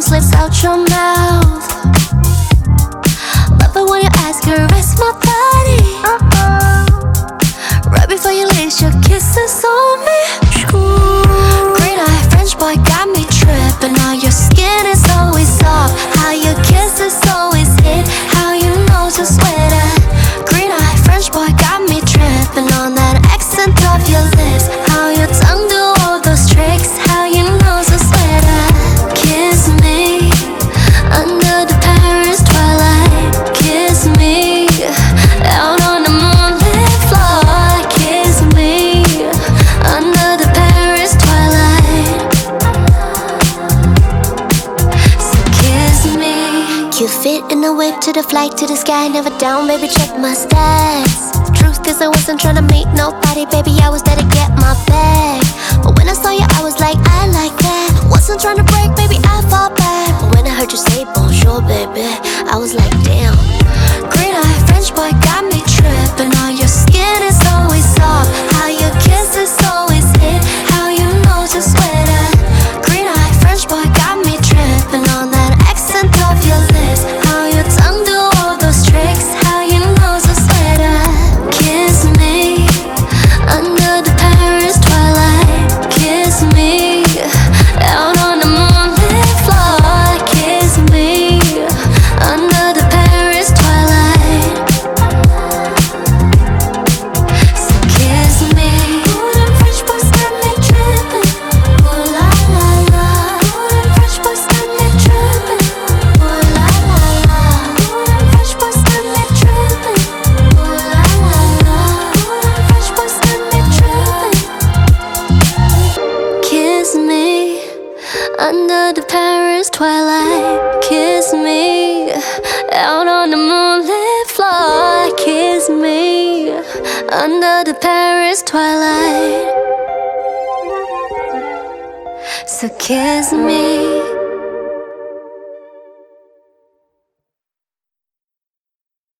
slips out your mouth. Love it when you ask, caress my body. Right before you leave, your kisses on me. Green eye French boy got me tripping. Now your skin is always soft. How your kisses always hit. How you know to sweat it. Green eye French boy got me tripping on that accent of your lips. How your tongue do all those tricks. How you know to sweat it. Kiss me under the Paris twilight. Kiss me out on the moonlit floor. Kiss me under the Paris twilight. So kiss me. Cute fit in the whip to the flight to the sky. Never down, baby, check my stats. Truth is I wasn't tryna meet nobody, baby, I was there to get my bag. But when I saw you, I was like, I like that. Wasn't tryna break, baby, I fall back. But when I heard you say bonjour, baby, I was like, damn. Green eye French boy got me tripping. All your skin is always soft. How your kisses always hit. How you know to sweat it. Green eye French boy got me tripping on that accent of your lips. How your tongue do all those tricks. How you know to sweat it. Kiss me under the Paris twilight. Kiss me out on the moonlit floor. Kiss me under the Paris twilight. So kiss me. Ooh, them French boys got me tripping. Ooh la la la. Ooh, them French boys got me tripping. Ooh la la la. Ooh, them French boys got me tripping. Ooh la la la. Ooh, them French boys got me tripping. Kiss me under the Paris twilight. Kiss me out on the moonlit floor. Kiss me under the Paris twilight. So kiss me.